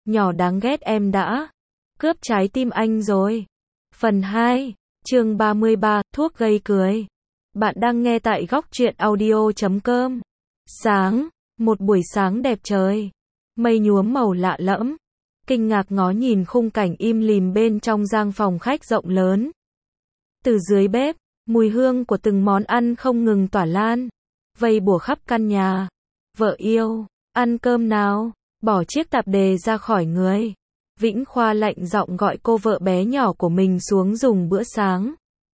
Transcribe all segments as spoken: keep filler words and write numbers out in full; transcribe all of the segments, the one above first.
nhỏ đáng ghét em đã cướp trái tim anh rồi. Phần hai, chương ba mươi ba, thuốc gây cười. Bạn đang nghe tại góc truyện audio chấm com. Sáng, một buổi sáng đẹp trời. Mây nhuốm màu lạ lẫm. Kinh ngạc ngó nhìn khung cảnh im lìm bên trong gian phòng khách rộng lớn. Từ dưới bếp, mùi hương của từng món ăn không ngừng tỏa lan, vây bủa khắp căn nhà. Vợ yêu, ăn cơm nào, bỏ chiếc tạp dề ra khỏi người. Vĩnh Khoa lạnh giọng gọi cô vợ bé nhỏ của mình xuống dùng bữa sáng.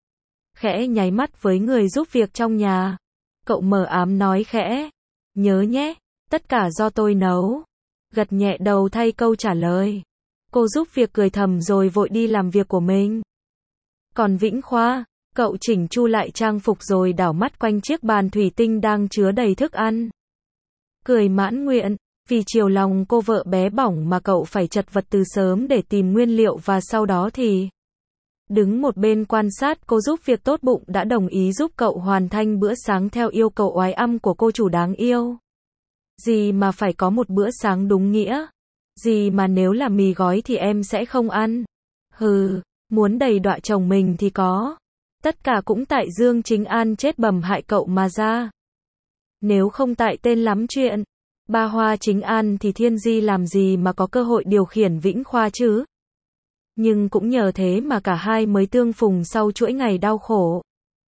Khẽ nháy mắt với người giúp việc trong nhà. Cậu mờ ám nói khẽ, nhớ nhé, tất cả do tôi nấu. Gật nhẹ đầu thay câu trả lời. Cô giúp việc cười thầm rồi vội đi làm việc của mình. Còn Vĩnh Khoa, cậu chỉnh chu lại trang phục rồi đảo mắt quanh chiếc bàn thủy tinh đang chứa đầy thức ăn. Cười mãn nguyện, vì chiều lòng cô vợ bé bỏng mà cậu phải chật vật từ sớm để tìm nguyên liệu và sau đó thì đứng một bên quan sát cô giúp việc tốt bụng đã đồng ý giúp cậu hoàn thành bữa sáng theo yêu cầu oái âm của cô chủ đáng yêu. Gì mà phải có một bữa sáng đúng nghĩa? Gì mà nếu là mì gói thì em sẽ không ăn? Hừ, muốn đầy đọa chồng mình thì có. Tất cả cũng tại Dương Chính An chết bầm hại cậu mà ra. Nếu không tại tên lắm chuyện Ba Hoa Chính An thì Thiên Di làm gì mà có cơ hội điều khiển Vĩnh Khoa chứ? Nhưng cũng nhờ thế mà cả hai mới tương phùng sau chuỗi ngày đau khổ.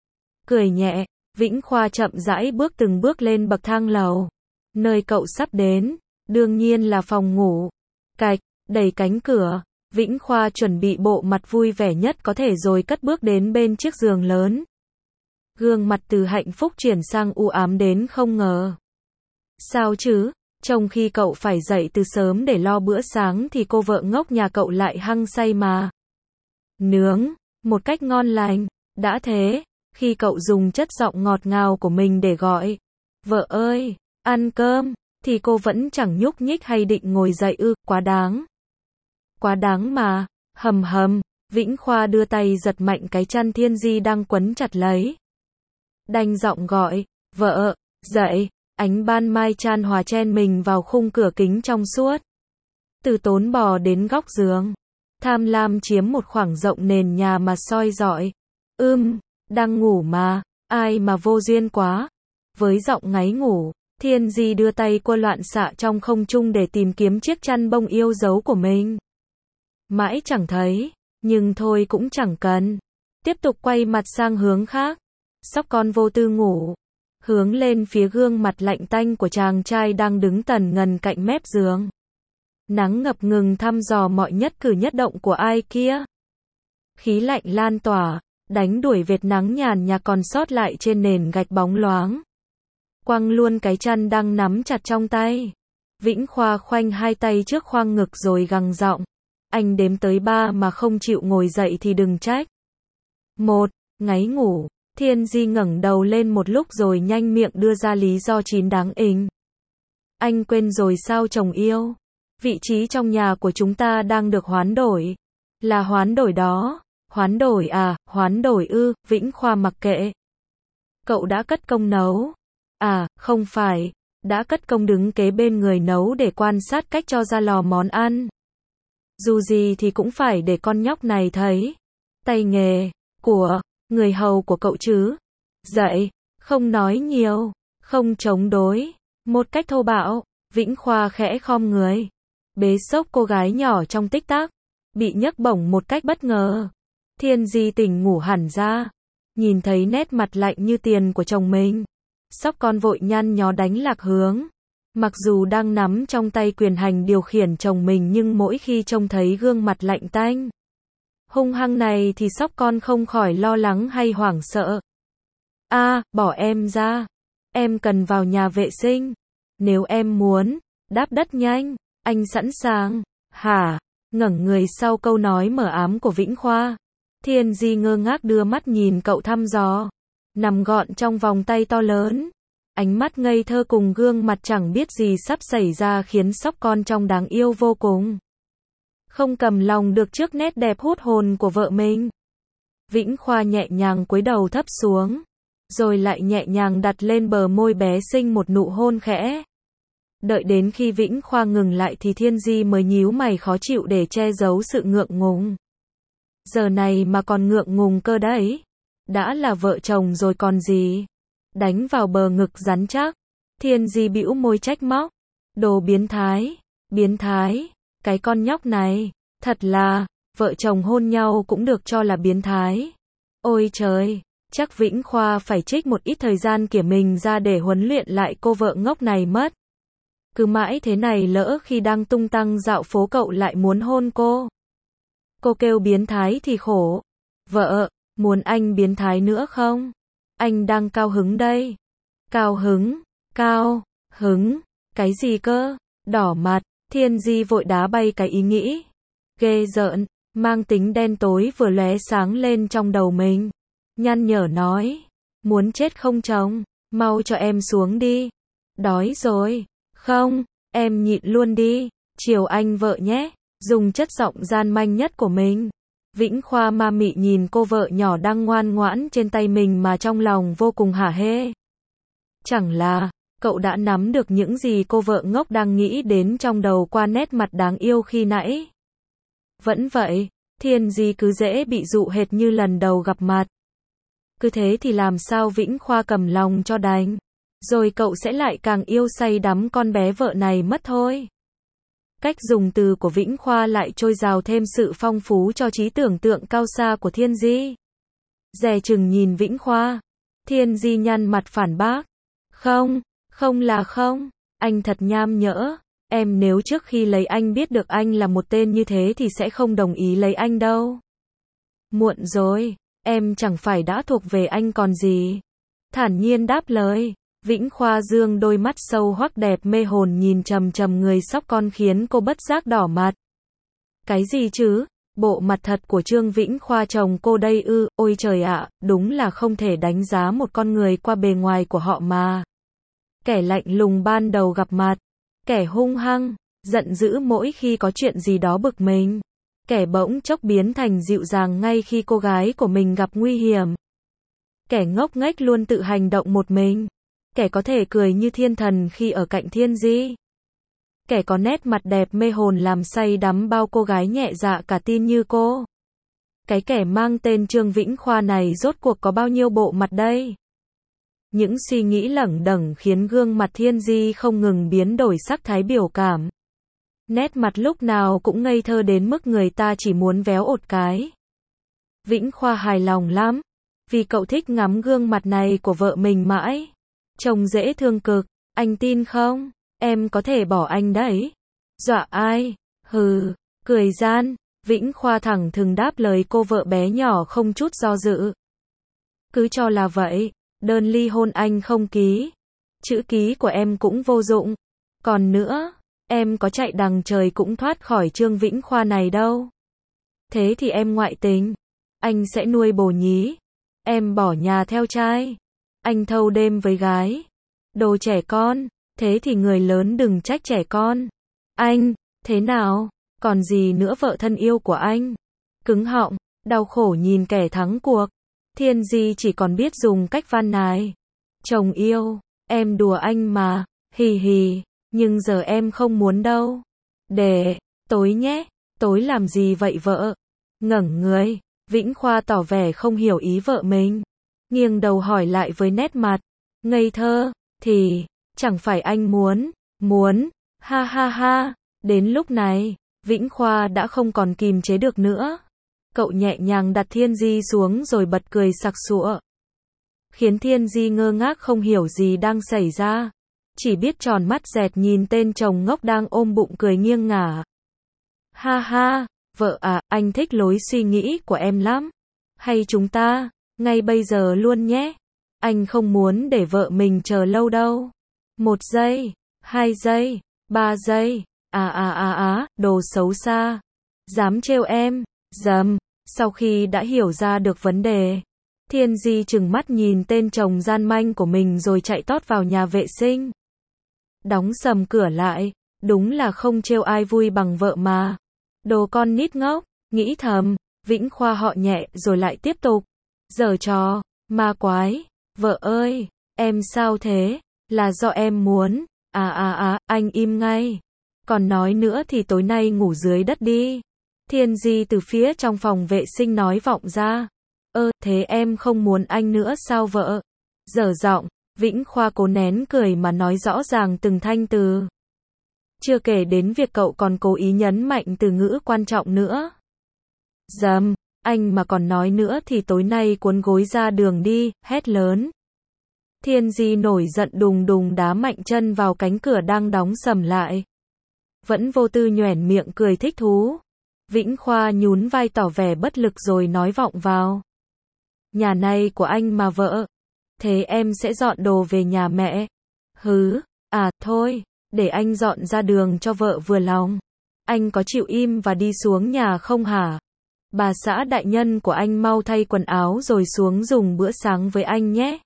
Cười nhẹ, Vĩnh Khoa chậm rãi bước từng bước lên bậc thang lầu. Nơi cậu sắp đến, đương nhiên là phòng ngủ. Cạch, đẩy cánh cửa, Vĩnh Khoa chuẩn bị bộ mặt vui vẻ nhất có thể rồi cất bước đến bên chiếc giường lớn. Gương mặt từ hạnh phúc chuyển sang u ám đến không ngờ. Sao chứ, trong khi cậu phải dậy từ sớm để lo bữa sáng thì cô vợ ngốc nhà cậu lại hăng say mà nướng, một cách ngon lành. Đã thế, khi cậu dùng chất giọng ngọt ngào của mình để gọi, vợ ơi, ăn cơm, thì cô vẫn chẳng nhúc nhích hay định ngồi dậy ư, quá đáng. Quá đáng mà, hầm hầm, Vĩnh Khoa đưa tay giật mạnh cái chăn Thiên Di đang quấn chặt lấy. Đanh giọng gọi, vợ, dậy. Ánh ban mai chan hòa chen mình vào khung cửa kính trong suốt. Từ tốn bò đến góc giường. Tham lam chiếm một khoảng rộng nền nhà mà soi dọi. Ưm, đang ngủ mà, ai mà vô duyên quá. Với giọng ngáy ngủ, Thiên Di đưa tay quơ loạn xạ trong không trung để tìm kiếm chiếc chăn bông yêu dấu của mình. Mãi chẳng thấy, nhưng thôi cũng chẳng cần. Tiếp tục quay mặt sang hướng khác. Sóc con vô tư ngủ. Hướng lên phía gương mặt lạnh tanh của chàng trai đang đứng tần ngần cạnh mép giường. Nắng ngập ngừng thăm dò mọi nhất cử nhất động của ai kia. Khí lạnh lan tỏa, đánh đuổi vệt nắng nhàn nhạt còn sót lại trên nền gạch bóng loáng. Quăng luôn cái chăn đang nắm chặt trong tay. Vĩnh Khoa khoanh hai tay trước khoang ngực rồi gằn giọng. Anh đếm tới ba mà không chịu ngồi dậy thì đừng trách. Một, ngáy ngủ. Thiên Di ngẩng đầu lên một lúc rồi nhanh miệng đưa ra lý do chín đáng inh. Anh quên rồi sao chồng yêu? Vị trí trong nhà của chúng ta đang được hoán đổi. Là hoán đổi đó. Hoán đổi à, hoán đổi ư, Vĩnh Khoa mặc kệ. Cậu đã cất công nấu. À, không phải, đã cất công đứng kế bên người nấu để quan sát cách cho ra lò món ăn. Dù gì thì cũng phải để con nhóc này thấy tay nghề của người hầu của cậu chứ. Dậy, không nói nhiều, không chống đối, một cách thô bạo, Vĩnh Khoa khẽ khom người, bế xốc cô gái nhỏ trong tích tắc, bị nhấc bổng một cách bất ngờ. Thiên Di tỉnh ngủ hẳn ra, nhìn thấy nét mặt lạnh như tiền của chồng mình. Sóc con vội nhăn nhó đánh lạc hướng. Mặc dù đang nắm trong tay quyền hành điều khiển chồng mình nhưng mỗi khi trông thấy gương mặt lạnh tanh hung hăng này thì sóc con không khỏi lo lắng hay hoảng sợ. A, à, bỏ em ra. Em cần vào nhà vệ sinh. Nếu em muốn, đáp đất nhanh, anh sẵn sàng. Hả? Ngẩng người sau câu nói mờ ám của Vĩnh Khoa. Thiên Di ngơ ngác đưa mắt nhìn cậu thăm dò. Nằm gọn trong vòng tay to lớn. Ánh mắt ngây thơ cùng gương mặt chẳng biết gì sắp xảy ra khiến sóc con trong đáng yêu vô cùng. Không cầm lòng được trước nét đẹp hút hồn của vợ mình. Vĩnh Khoa nhẹ nhàng cúi đầu thấp xuống, rồi lại nhẹ nhàng đặt lên bờ môi bé xinh một nụ hôn khẽ. Đợi đến khi Vĩnh Khoa ngừng lại thì Thiên Di mới nhíu mày khó chịu để che giấu sự ngượng ngùng. Giờ này mà còn ngượng ngùng cơ đấy. Đã là vợ chồng rồi còn gì. Đánh vào bờ ngực rắn chắc. Thiên Di bĩu môi trách móc. Đồ biến thái, biến thái, cái con nhóc này, thật là, vợ chồng hôn nhau cũng được cho là biến thái. Ôi trời, chắc Vĩnh Khoa phải trích một ít thời gian của mình ra để huấn luyện lại cô vợ ngốc này mất. Cứ mãi thế này lỡ khi đang tung tăng dạo phố cậu lại muốn hôn cô. Cô kêu biến thái thì khổ. Vợ, muốn anh biến thái nữa không? Anh đang cao hứng đây. Cao hứng, cao, hứng, cái gì cơ? Đỏ mặt, Thiên Di vội đá bay cái ý nghĩ. Ghê rợn, mang tính đen tối vừa lóe sáng lên trong đầu mình. Nhăn nhở nói, muốn chết không chồng, mau cho em xuống đi. Đói rồi, không, em nhịn luôn đi, chiều anh vợ nhé, dùng chất giọng gian manh nhất của mình. Vĩnh Khoa ma mị nhìn cô vợ nhỏ đang ngoan ngoãn trên tay mình mà trong lòng vô cùng hả hê. Chẳng là, cậu đã nắm được những gì cô vợ ngốc đang nghĩ đến trong đầu qua nét mặt đáng yêu khi nãy. Vẫn vậy, Thiên Di cứ dễ bị dụ hệt như lần đầu gặp mặt. Cứ thế thì làm sao Vĩnh Khoa cầm lòng cho đành. Rồi cậu sẽ lại càng yêu say đắm con bé vợ này mất thôi. Cách dùng từ của Vĩnh Khoa lại trôi dào thêm sự phong phú cho trí tưởng tượng cao xa của Thiên Di. Dè chừng nhìn Vĩnh Khoa. Thiên Di nhăn mặt phản bác. Không, không là không, anh thật nham nhỡ. Em nếu trước khi lấy anh biết được anh là một tên như thế thì sẽ không đồng ý lấy anh đâu. Muộn rồi, em chẳng phải đã thuộc về anh còn gì. Thản nhiên đáp lời. Vĩnh Khoa dương đôi mắt sâu hoắc đẹp mê hồn nhìn trầm trầm người sóc con khiến cô bất giác đỏ mặt. Cái gì chứ? Bộ mặt thật của Trương Vĩnh Khoa chồng cô đây ư? Ôi trời ạ, đúng là không thể đánh giá một con người qua bề ngoài của họ mà. Kẻ lạnh lùng ban đầu gặp mặt, kẻ hung hăng, giận dữ mỗi khi có chuyện gì đó bực mình, kẻ bỗng chốc biến thành dịu dàng ngay khi cô gái của mình gặp nguy hiểm, kẻ ngốc nghếch luôn tự hành động một mình, kẻ có thể cười như thiên thần khi ở cạnh Thiên Di, kẻ có nét mặt đẹp mê hồn làm say đắm bao cô gái nhẹ dạ cả tin như cô. Cái kẻ mang tên Trương Vĩnh Khoa này rốt cuộc có bao nhiêu bộ mặt đây? Những suy nghĩ lẳng đẳng khiến gương mặt Thiên Di không ngừng biến đổi sắc thái biểu cảm. Nét mặt lúc nào cũng ngây thơ đến mức người ta chỉ muốn véo ột cái. Vĩnh Khoa hài lòng lắm, vì cậu thích ngắm gương mặt này của vợ mình mãi. Trông dễ thương cực, anh tin không? Em có thể bỏ anh đấy. Dọa ai? Hừ, cười gian. Vĩnh Khoa thẳng thừng đáp lời cô vợ bé nhỏ không chút do dự. Cứ cho là vậy, đơn ly hôn anh không ký. Chữ ký của em cũng vô dụng. Còn nữa, em có chạy đằng trời cũng thoát khỏi Trương Vĩnh Khoa này đâu. Thế thì em ngoại tình. Anh sẽ nuôi bồ nhí. Em bỏ nhà theo trai. Anh thâu đêm với gái. Đồ trẻ con. Thế thì người lớn đừng trách trẻ con. Anh, thế nào? Còn gì nữa vợ thân yêu của anh? Cứng họng, đau khổ nhìn kẻ thắng cuộc. Thiên Di chỉ còn biết dùng cách van nài. Chồng yêu, em đùa anh mà, hì hì, nhưng giờ em không muốn đâu. Để, tối nhé, tối làm gì vậy vợ? Ngẩng người, Vĩnh Khoa tỏ vẻ không hiểu ý vợ mình. Nghiêng đầu hỏi lại với nét mặt ngây thơ, thì, chẳng phải anh muốn, muốn, ha ha ha. Đến lúc này, Vĩnh Khoa đã không còn kìm chế được nữa. Cậu nhẹ nhàng đặt Thiên Di xuống rồi bật cười sặc sụa. Khiến Thiên Di ngơ ngác không hiểu gì đang xảy ra. Chỉ biết tròn mắt dẹt nhìn tên chồng ngốc đang ôm bụng cười nghiêng ngả. Ha ha, vợ à, anh thích lối suy nghĩ của em lắm. Hay chúng ta, ngay bây giờ luôn nhé. Anh không muốn để vợ mình chờ lâu đâu. Một giây, hai giây, ba giây. À à à à, đồ xấu xa. Dám trêu em, dầm. Sau khi đã hiểu ra được vấn đề, Thiên Di trừng mắt nhìn tên chồng gian manh của mình rồi chạy tót vào nhà vệ sinh. Đóng sầm cửa lại, đúng là không trêu ai vui bằng vợ mà. Đồ con nít ngốc, nghĩ thầm, Vĩnh Khoa họ nhẹ rồi lại tiếp tục. Giở trò, ma quái, vợ ơi, em sao thế, là do em muốn, À à à, anh im ngay. Còn nói nữa thì tối nay ngủ dưới đất đi. Thiên Di từ phía trong phòng vệ sinh nói vọng ra. Ơ, thế em không muốn anh nữa sao vợ? Dở giọng, Vĩnh Khoa cố nén cười mà nói rõ ràng từng thanh từ. Chưa kể đến việc cậu còn cố ý nhấn mạnh từ ngữ quan trọng nữa. Dầm, anh mà còn nói nữa thì tối nay cuốn gối ra đường đi, hét lớn. Thiên Di nổi giận đùng đùng đá mạnh chân vào cánh cửa đang đóng sầm lại. Vẫn vô tư nhoẻn miệng cười thích thú. Vĩnh Khoa nhún vai tỏ vẻ bất lực rồi nói vọng vào. Nhà này của anh mà vợ. Thế em sẽ dọn đồ về nhà mẹ. Hứ, à thôi, để anh dọn ra đường cho vợ vừa lòng. Anh có chịu im và đi xuống nhà không hả? Bà xã đại nhân của anh mau thay quần áo rồi xuống dùng bữa sáng với anh nhé.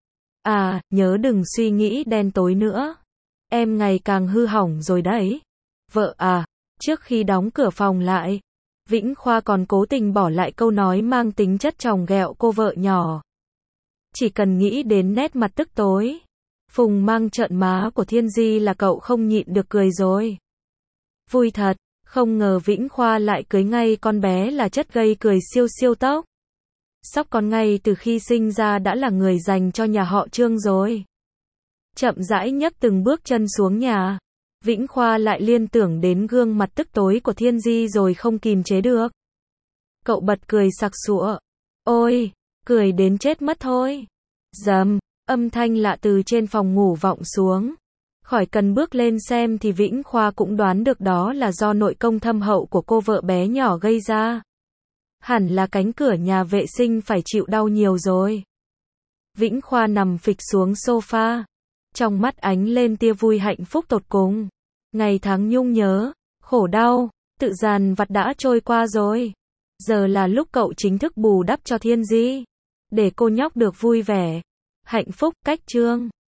À, nhớ đừng suy nghĩ đen tối nữa. Em ngày càng hư hỏng rồi đấy. Vợ à, trước khi đóng cửa phòng lại, Vĩnh Khoa còn cố tình bỏ lại câu nói mang tính chất chồng ghẹo cô vợ nhỏ. Chỉ cần nghĩ đến nét mặt tức tối, phùng mang trợn má của Thiên Di là cậu không nhịn được cười rồi. Vui thật, không ngờ Vĩnh Khoa lại cưới ngay con bé là chất gây cười siêu siêu tốc. Sóc con ngay từ khi sinh ra đã là người dành cho nhà họ Trương rồi. Chậm rãi nhấc từng bước chân xuống nhà, Vĩnh Khoa lại liên tưởng đến gương mặt tức tối của Thiên Di rồi không kìm chế được. Cậu bật cười sặc sụa. Ôi, cười đến chết mất thôi. Dầm, âm thanh lạ từ trên phòng ngủ vọng xuống. Khỏi cần bước lên xem thì Vĩnh Khoa cũng đoán được đó là do nội công thâm hậu của cô vợ bé nhỏ gây ra. Hẳn là cánh cửa nhà vệ sinh phải chịu đau nhiều rồi. Vĩnh Khoa nằm phịch xuống sofa. Trong mắt ánh lên tia vui hạnh phúc tột cùng. Ngày tháng nhung nhớ, khổ đau, tự dằn vặt đã trôi qua rồi. Giờ là lúc cậu chính thức bù đắp cho Thiên Di. Để cô nhóc được vui vẻ, hạnh phúc, cách Trương.